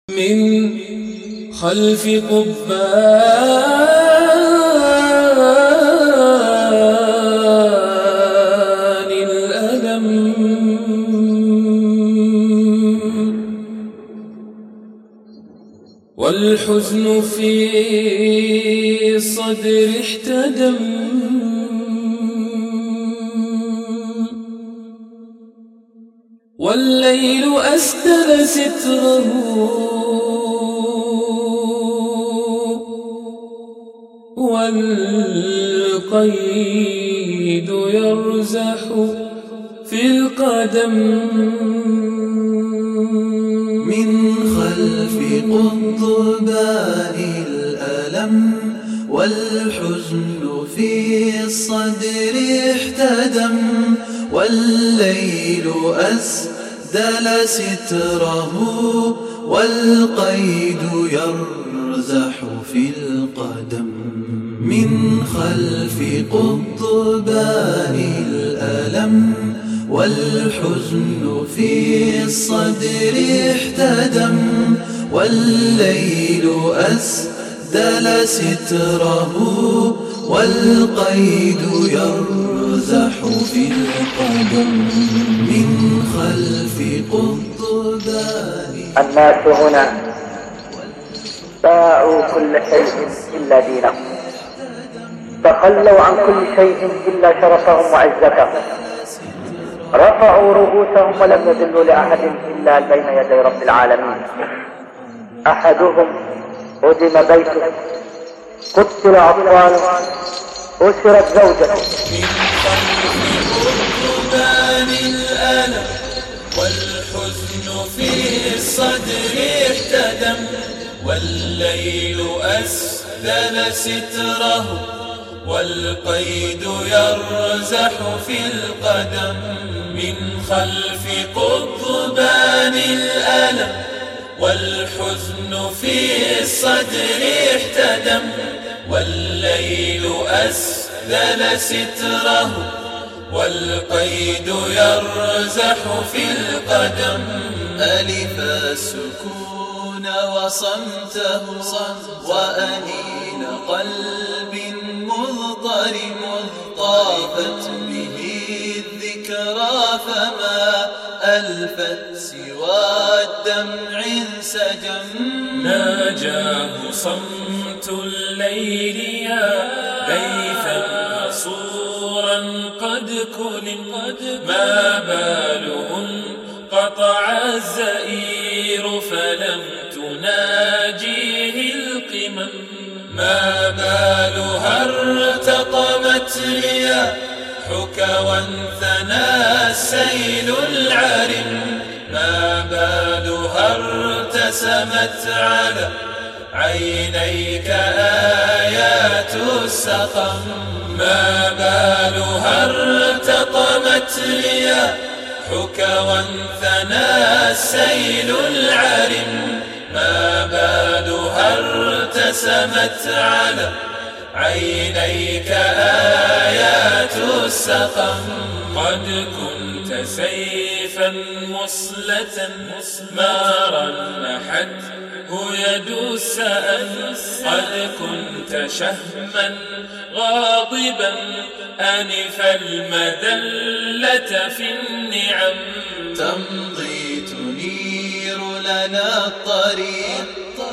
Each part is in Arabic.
من خلف قضبان الألم والحزن في الصدر احتدم والليل أسدل ستره والقيد يرزح في القدم من خلف قضبان الألم والحزن في الصدر احتدم والليل أسدل ستره والقيد يرزح في القدم من خلف قضبان الألم والحزن في الصدر احتدم والليل أسدل ستره والقيد يرزح في القدم من خلف قضبان. الناس هنا باعوا كل شيء إلا دينهم، تخلوا عن كل شيء إلا شرفهم وعزتهم، رفعوا رؤوسهم ولم يذلوا لأحد إلا بين يدي رب العالمين. أحدهم هدم بيته، قتل أطفاله، أسرت زوجته. من خلف قضبان الألم والحزن في الصدر احتدم والليل أسدل ستره والقيد يرزح في القدم من خلف قضبان الألم والحزن في الصدر احتدم والليل أسدل ستره والقيد يرزح في القدم. ألف السكون وصمته وأنين قلب مضطرم طافت به الذكرى فما ألفت سوى الدمع انسجم. ناجاه صمت الليل يا ليثا صورا قد كلم ما باله انقطع الزئير فلم تناجيه القمم ما بالها ارتطمت رياحك وانثنى السيل العرم ما بالها ارتسمت على عينيك آيات السقم ما بالها ارتطمت رياحك وانثنى السيل العرم ما بالها ارتسمت على عينيك آيات السقم قد كنت سيفا مصلة ما رنحته يد السأل قد كنت شهما غاضبا أنف المذلة في النعم تمضي تنير لنا الطريق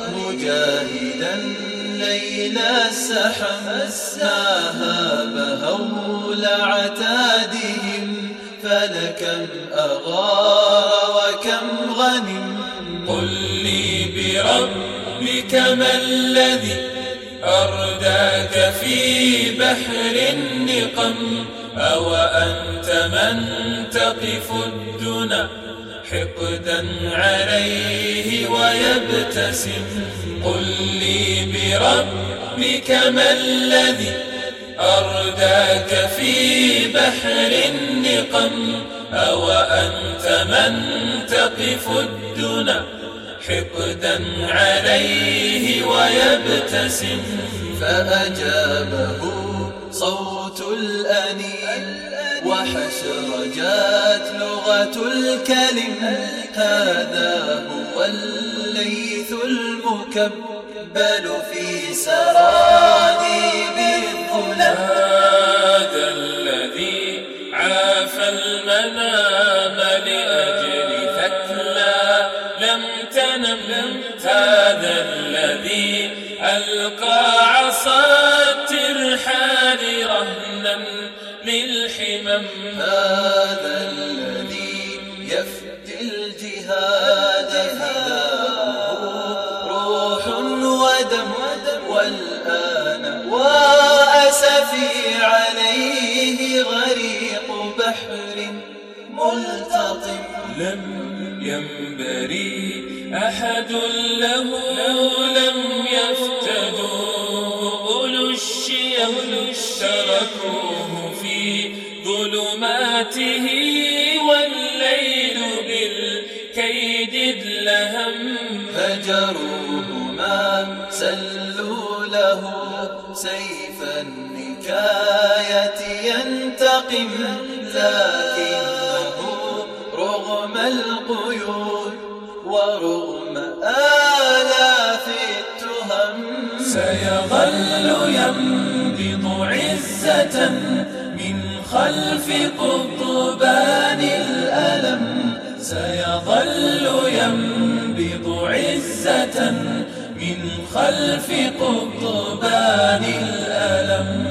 مجاهدا ليل السحم ما هاب هول عتادهم فلكم أغار وكم غنم. قل لي بربك ما الذي أرداك في بحر النقم أو أنت من تقف الدنا حقدا عليه ويبتسم. قل لي بربك ما الذي أرداك في بحر النقم أو أنت من تقف الدنا حقدا عليه ويبتسم. فأجابه صوت الأنين وحشرجات لغة الكلم هذا هو الليث الغيث المكبل في سراديب الظلم. هذا الذي عافى المنام لأجل ثكلى لم تنم. هذا الذي ألقى عصا الترحال رهنا للحمم. هذا الذي يفدي الجهاد فداه روح ودم والآن وأسفي عليه غريق بحر ملتطم. لم ينبري أحد له لم يفتدوا أولو الشيم تركوه في ظلماته والليل بالكيد ادلهم. هجروه ما سلوا له سيف النكاية ينتقم. لكنه رغم القيود ورغم آلاف التهم سيظل ينبض عزة من خلف قضبان الألم. سيظل ينبض عزة من خلف قضبان الألم.